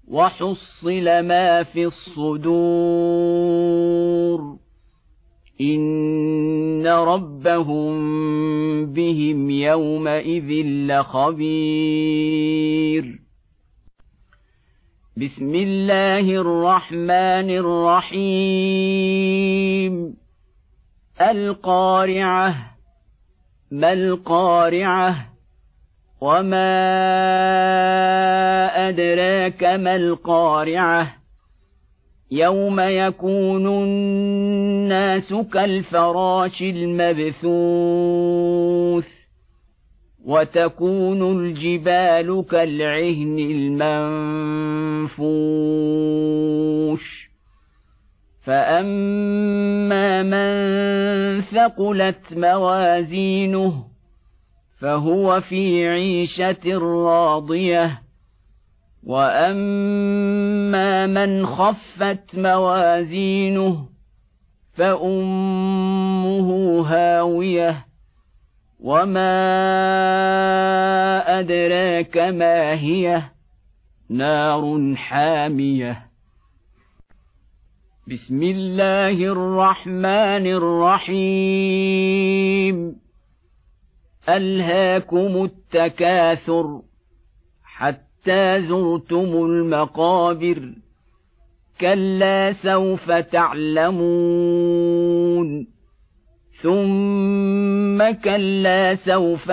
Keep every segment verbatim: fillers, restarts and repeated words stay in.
وحصل ما في الصدور إن ربهم بهم يومئذ لخبير. بسم الله الرحمن الرحيم. القارعة. ما القارعة؟ وما أدراك ما القارعة؟ يوم يكون الناس كالفراش المبثوث وتكون الجبال كالعهن المنفوش فأما من ثقلت موازينه فهو في عيشة راضية وأما من خفت موازينه فأمه هاوية وما أدراك ما هي نار حامية. بسم الله الرحمن الرحيم. ألهاكم التكاثر حتى زرتم المقابر كلا سوف تعلمون ثم كلا سوف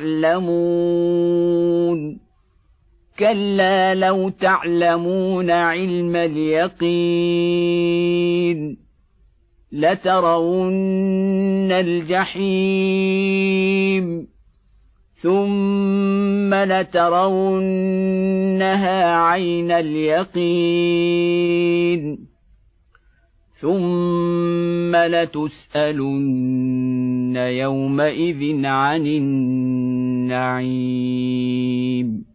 تعلمون كلا لو تعلمون علم اليقين لترون الجحيم ثم لترونها عين اليقين ثم لتسألن يومئذ عن النعيم.